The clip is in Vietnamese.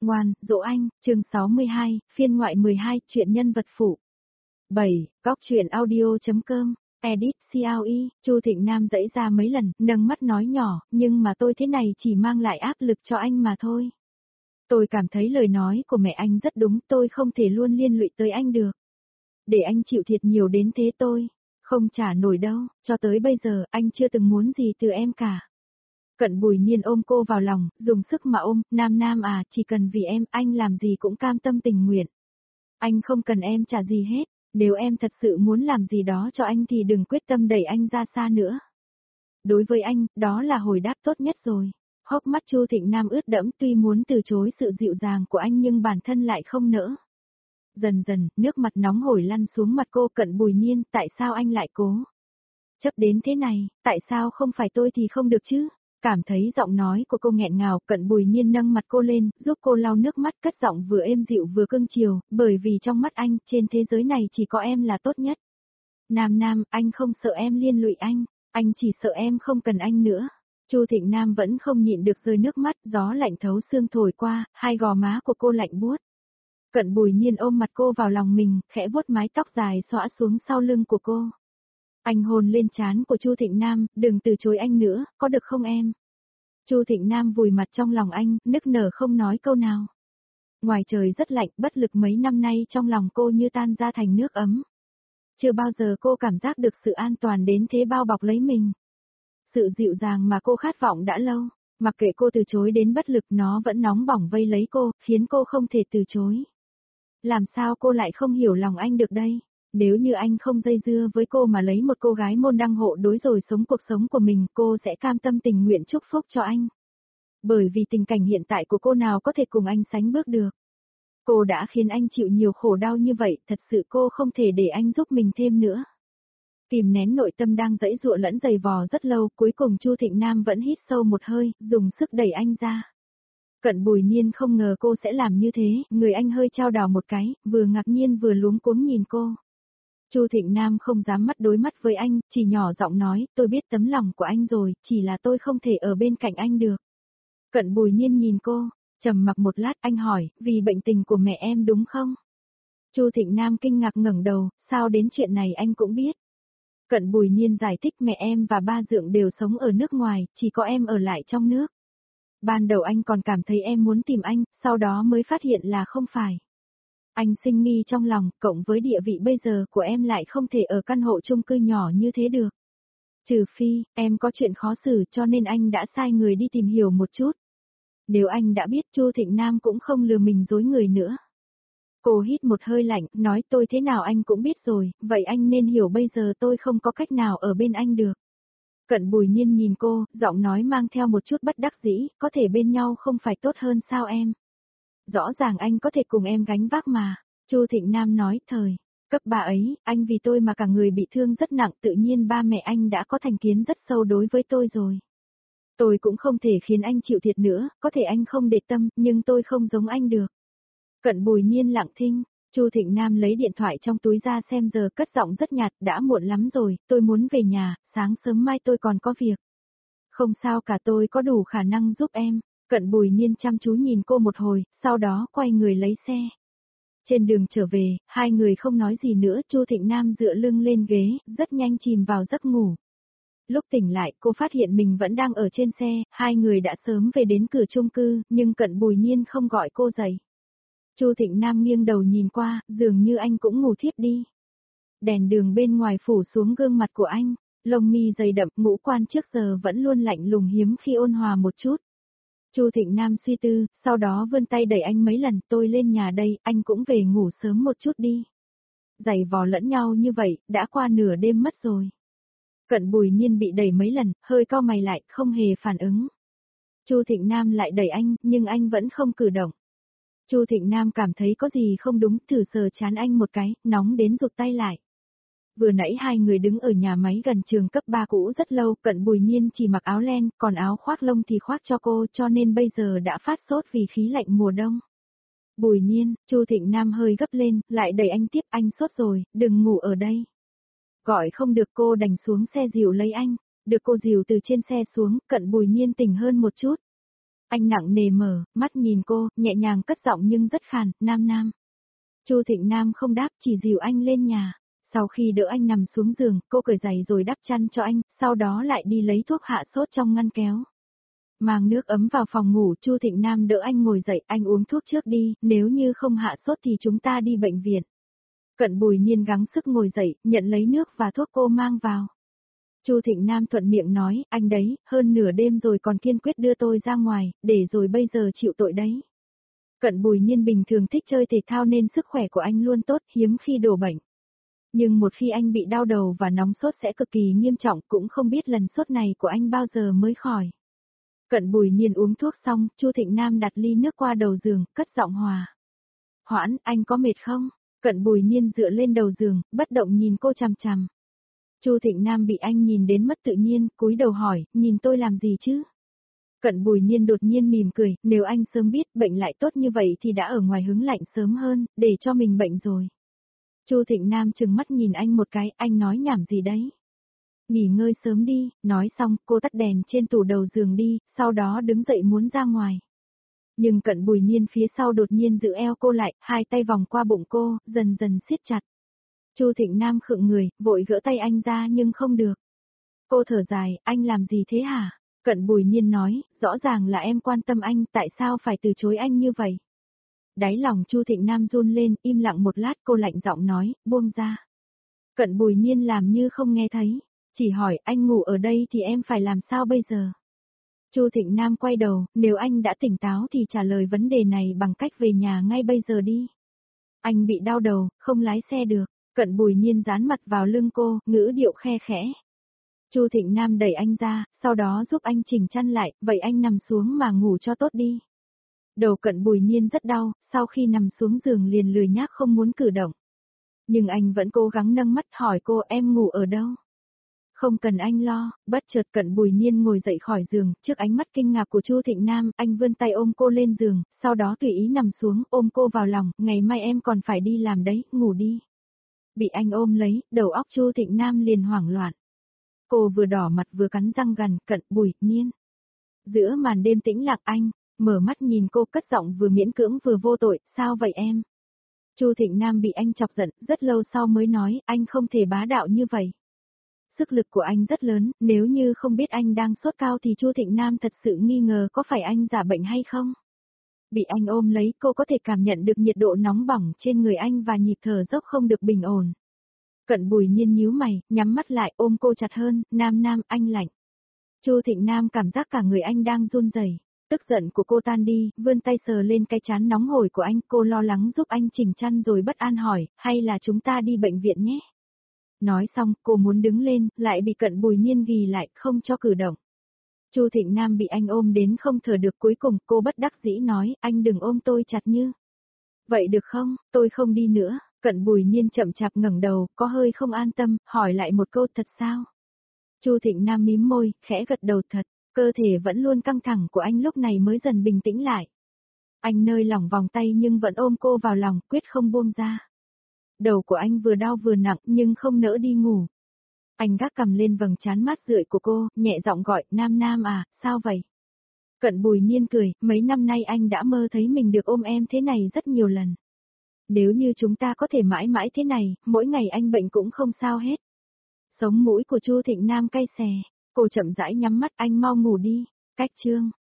Ngoan, dỗ anh, chương 62, phiên ngoại 12, chuyện nhân vật phụ. 7. Cóc truyện audio.com, edit CLE, Chu Thịnh Nam dãy ra mấy lần, nâng mắt nói nhỏ, nhưng mà tôi thế này chỉ mang lại áp lực cho anh mà thôi. Tôi cảm thấy lời nói của mẹ anh rất đúng, tôi không thể luôn liên lụy tới anh được. Để anh chịu thiệt nhiều đến thế tôi không trả nổi đâu, cho tới bây giờ anh chưa từng muốn gì từ em cả. Cận Bùi Nhiên ôm cô vào lòng, dùng sức mà ôm, Nam à, chỉ cần vì em, anh làm gì cũng cam tâm tình nguyện. Anh không cần em trả gì hết, nếu em thật sự muốn làm gì đó cho anh thì đừng quyết tâm đẩy anh ra xa nữa. Đối với anh, đó là hồi đáp tốt nhất rồi. Hốc mắt Chu Thịnh Nam ướt đẫm, tuy muốn từ chối sự dịu dàng của anh nhưng bản thân lại không nỡ. Dần dần, nước mặt nóng hổi lăn xuống mặt cô. Cận Bùi Nhiên, tại sao anh lại cố chấp đến thế này, tại sao không phải tôi thì không được chứ? Cảm thấy giọng nói của cô nghẹn ngào, Cận Bùi Nhiên nâng mặt cô lên, giúp cô lau nước mắt, cất giọng vừa êm dịu vừa cưng chiều, bởi vì trong mắt anh, trên thế giới này chỉ có em là tốt nhất. Nam, anh không sợ em liên lụy anh chỉ sợ em không cần anh nữa. Chu Thịnh Nam vẫn không nhịn được rơi nước mắt, gió lạnh thấu xương thổi qua, hai gò má của cô lạnh buốt. Cận Bùi Nhiên ôm mặt cô vào lòng mình, khẽ vuốt mái tóc dài xõa xuống sau lưng của cô. Anh hôn lên trán của Chu Thịnh Nam, đừng từ chối anh nữa, có được không em? Chu Thịnh Nam vùi mặt trong lòng anh, nức nở không nói câu nào. Ngoài trời rất lạnh, bất lực mấy năm nay trong lòng cô như tan ra thành nước ấm. Chưa bao giờ cô cảm giác được sự an toàn đến thế bao bọc lấy mình. Sự dịu dàng mà cô khát vọng đã lâu, mặc kệ cô từ chối đến bất lực nó vẫn nóng bỏng vây lấy cô, khiến cô không thể từ chối. Làm sao cô lại không hiểu lòng anh được đây? Nếu như anh không dây dưa với cô mà lấy một cô gái môn đăng hộ đối rồi sống cuộc sống của mình, cô sẽ cam tâm tình nguyện chúc phúc cho anh. Bởi vì tình cảnh hiện tại của cô nào có thể cùng anh sánh bước được. Cô đã khiến anh chịu nhiều khổ đau như vậy, thật sự cô không thể để anh giúp mình thêm nữa. Kìm nén nội tâm đang giãy giụa lẫn giày vò rất lâu, cuối cùng Chu Thịnh Nam vẫn hít sâu một hơi, dùng sức đẩy anh ra. Cận Bùi Nhiên không ngờ cô sẽ làm như thế, người anh hơi chao đảo một cái, vừa ngạc nhiên vừa luống cuống nhìn cô. Chu Thịnh Nam không dám mắt đối mắt với anh, chỉ nhỏ giọng nói, tôi biết tấm lòng của anh rồi, chỉ là tôi không thể ở bên cạnh anh được. Cận Bùi Nhiên nhìn cô, trầm mặc một lát, anh hỏi, vì bệnh tình của mẹ em đúng không? Chu Thịnh Nam kinh ngạc ngẩng đầu, sao đến chuyện này anh cũng biết? Cận Bùi Nhiên giải thích mẹ em và ba Dượng đều sống ở nước ngoài, chỉ có em ở lại trong nước. Ban đầu anh còn cảm thấy em muốn tìm anh, sau đó mới phát hiện là không phải. Anh sinh nghi trong lòng, cộng với địa vị bây giờ của em lại không thể ở căn hộ chung cư nhỏ như thế được. Trừ phi, em có chuyện khó xử cho nên anh đã sai người đi tìm hiểu một chút. Nếu anh đã biết, Chu Thịnh Nam cũng không lừa mình dối người nữa. Cô hít một hơi lạnh, nói tôi thế nào anh cũng biết rồi, vậy anh nên hiểu bây giờ tôi không có cách nào ở bên anh được. Cận Bùi Nhiên nhìn cô, giọng nói mang theo một chút bất đắc dĩ, có thể bên nhau không phải tốt hơn sao em? Rõ ràng anh có thể cùng em gánh vác mà. Chu Thịnh Nam nói, thời cấp 3 ấy, anh vì tôi mà cả người bị thương rất nặng, tự nhiên ba mẹ anh đã có thành kiến rất sâu đối với tôi rồi. Tôi cũng không thể khiến anh chịu thiệt nữa, có thể anh không để tâm, nhưng tôi không giống anh được. Cận Bùi Nhiên lặng thinh, Chu Thịnh Nam lấy điện thoại trong túi ra xem giờ, cất giọng rất nhạt, đã muộn lắm rồi, tôi muốn về nhà, sáng sớm mai tôi còn có việc. Không sao cả, tôi có đủ khả năng giúp em. Cận Bùi Nhiên chăm chú nhìn cô một hồi, sau đó quay người lấy xe. Trên đường trở về, hai người không nói gì nữa, Chu Thịnh Nam dựa lưng lên ghế, rất nhanh chìm vào giấc ngủ. Lúc tỉnh lại, cô phát hiện mình vẫn đang ở trên xe, hai người đã sớm về đến cửa chung cư, nhưng Cận Bùi Nhiên không gọi cô dậy. Chu Thịnh Nam nghiêng đầu nhìn qua, dường như anh cũng ngủ thiếp đi. Đèn đường bên ngoài phủ xuống gương mặt của anh, lông mi dày đậm, ngũ quan trước giờ vẫn luôn lạnh lùng hiếm khi ôn hòa một chút. Chu Thịnh Nam suy tư, sau đó vươn tay đẩy anh mấy lần, tôi lên nhà đây, anh cũng về ngủ sớm một chút đi. Giày vò lẫn nhau như vậy, đã qua nửa đêm mất rồi. Cận Bùi Nhiên bị đẩy mấy lần, hơi cau mày lại, không hề phản ứng. Chu Thịnh Nam lại đẩy anh, nhưng anh vẫn không cử động. Chu Thịnh Nam cảm thấy có gì không đúng, thử sờ trán anh một cái, nóng đến rụt tay lại. Vừa nãy hai người đứng ở nhà máy gần trường cấp 3 cũ rất lâu, Cận Bùi Nhiên chỉ mặc áo len, còn áo khoác lông thì khoác cho cô, cho nên bây giờ đã phát sốt vì khí lạnh mùa đông. Bùi Nhiên, Chu Thịnh Nam hơi gấp lên, lại đẩy anh tiếp, anh sốt rồi, đừng ngủ ở đây. Gọi không được, cô đành xuống xe dìu lấy anh, được cô dìu từ trên xe xuống, Cận Bùi Nhiên tỉnh hơn một chút. Anh nặng nề mở, mắt nhìn cô, nhẹ nhàng cất giọng nhưng rất khàn, Nam Nam. Chu Thịnh Nam không đáp, chỉ dìu anh lên nhà. Sau khi đỡ anh nằm xuống giường, cô cởi giày rồi đắp chăn cho anh, sau đó lại đi lấy thuốc hạ sốt trong ngăn kéo. Mang nước ấm vào phòng ngủ, Chu Thịnh Nam đỡ anh ngồi dậy, anh uống thuốc trước đi, nếu như không hạ sốt thì chúng ta đi bệnh viện. Cận Bùi Nhiên gắng sức ngồi dậy, nhận lấy nước và thuốc cô mang vào. Chu Thịnh Nam thuận miệng nói, anh đấy, hơn nửa đêm rồi còn kiên quyết đưa tôi ra ngoài, để rồi bây giờ chịu tội đấy. Cận Bùi Nhiên bình thường thích chơi thể thao nên sức khỏe của anh luôn tốt, hiếm khi đổ bệnh. Nhưng một khi anh bị đau đầu và nóng sốt sẽ cực kỳ nghiêm trọng, cũng không biết lần sốt này của anh bao giờ mới khỏi. Cận Bùi Nhiên uống thuốc xong, Chu Thịnh Nam đặt ly nước qua đầu giường, cất giọng hòa. Hoãn, anh có mệt không? Cận Bùi Nhiên dựa lên đầu giường, bất động nhìn cô chằm chằm. Chu Thịnh Nam bị anh nhìn đến mất tự nhiên, cúi đầu hỏi, nhìn tôi làm gì chứ? Cận Bùi Nhiên đột nhiên mỉm cười, nếu anh sớm biết bệnh lại tốt như vậy thì đã ở ngoài hứng lạnh sớm hơn, để cho mình bệnh rồi. Chu Thịnh Nam trừng mắt nhìn anh một cái, anh nói nhảm gì đấy? Nghỉ ngơi sớm đi, nói xong, cô tắt đèn trên tủ đầu giường đi, sau đó đứng dậy muốn ra ngoài. Nhưng Cận Bùi Nhiên phía sau đột nhiên giữ eo cô lại, hai tay vòng qua bụng cô, dần dần siết chặt. Chu Thịnh Nam khựng người, vội gỡ tay anh ra nhưng không được. Cô thở dài, anh làm gì thế hả? Cận Bùi Nhiên nói, rõ ràng là em quan tâm anh, tại sao phải từ chối anh như vậy? Đáy lòng Chu Thịnh Nam run lên, im lặng một lát cô lạnh giọng nói, buông ra. Cận Bùi Nhiên làm như không nghe thấy, chỉ hỏi anh ngủ ở đây thì em phải làm sao bây giờ? Chu Thịnh Nam quay đầu, nếu anh đã tỉnh táo thì trả lời vấn đề này bằng cách về nhà ngay bây giờ đi. Anh bị đau đầu, không lái xe được. Cận Bùi Nhiên dán mặt vào lưng cô, ngữ điệu khe khẽ. Chu Thịnh Nam đẩy anh ra, sau đó giúp anh chỉnh chăn lại, vậy anh nằm xuống mà ngủ cho tốt đi. Đầu Cận Bùi Nhiên rất đau, sau khi nằm xuống giường liền lười nhác không muốn cử động. Nhưng anh vẫn cố gắng nâng mắt hỏi cô em ngủ ở đâu. Không cần anh lo, bất chợt Cận Bùi Nhiên ngồi dậy khỏi giường, trước ánh mắt kinh ngạc của Chu Thịnh Nam, anh vươn tay ôm cô lên giường, sau đó tùy ý nằm xuống, ôm cô vào lòng, ngày mai em còn phải đi làm đấy, ngủ đi. Bị anh ôm lấy, đầu óc Chu Thịnh Nam liền hoảng loạn. Cô vừa đỏ mặt vừa cắn răng gằn, Cận Bùi Nhiên. Giữa màn đêm tĩnh lặng anh, mở mắt nhìn cô cất giọng vừa miễn cưỡng vừa vô tội, sao vậy em? Chu Thịnh Nam bị anh chọc giận, rất lâu sau mới nói, anh không thể bá đạo như vậy. Sức lực của anh rất lớn, nếu như không biết anh đang sốt cao thì Chu Thịnh Nam thật sự nghi ngờ có phải anh giả bệnh hay không. Bị anh ôm lấy cô có thể cảm nhận được nhiệt độ nóng bỏng trên người anh và nhịp thở dốc không được bình ổn. Cận Bùi Nhiên nhíu mày, nhắm mắt lại ôm cô chặt hơn, Nam Nam anh lạnh. Chu Thịnh Nam cảm giác cả người anh đang run rẩy. Tức giận của cô tan đi, vươn tay sờ lên cái trán nóng hổi của anh, cô lo lắng giúp anh chỉnh chăn rồi bất an hỏi, hay là chúng ta đi bệnh viện nhé? Nói xong, cô muốn đứng lên, lại bị Cận Bùi Nhiên ghì lại, không cho cử động. Chu Thịnh Nam bị anh ôm đến không thở được, cuối cùng cô bất đắc dĩ nói, anh đừng ôm tôi chặt như. Vậy được không, tôi không đi nữa. Cận Bùi Nhiên chậm chạp ngẩng đầu, có hơi không an tâm, hỏi lại một câu thật sao? Chu Thịnh Nam mím môi, khẽ gật đầu thật, cơ thể vẫn luôn căng thẳng của anh lúc này mới dần bình tĩnh lại. Anh nơi lỏng vòng tay nhưng vẫn ôm cô vào lòng, quyết không buông ra. Đầu của anh vừa đau vừa nặng nhưng không nỡ đi ngủ. Anh gác cầm lên vầng trán mát rượi của cô, nhẹ giọng gọi, Nam Nam à, sao vậy? Cận Bùi Nhiên cười, mấy năm nay anh đã mơ thấy mình được ôm em thế này rất nhiều lần. Nếu như chúng ta có thể mãi mãi thế này, mỗi ngày anh bệnh cũng không sao hết. Sống mũi của Chu Thịnh Nam cay xè, cô chậm rãi nhắm mắt, anh mau ngủ đi. Cách chương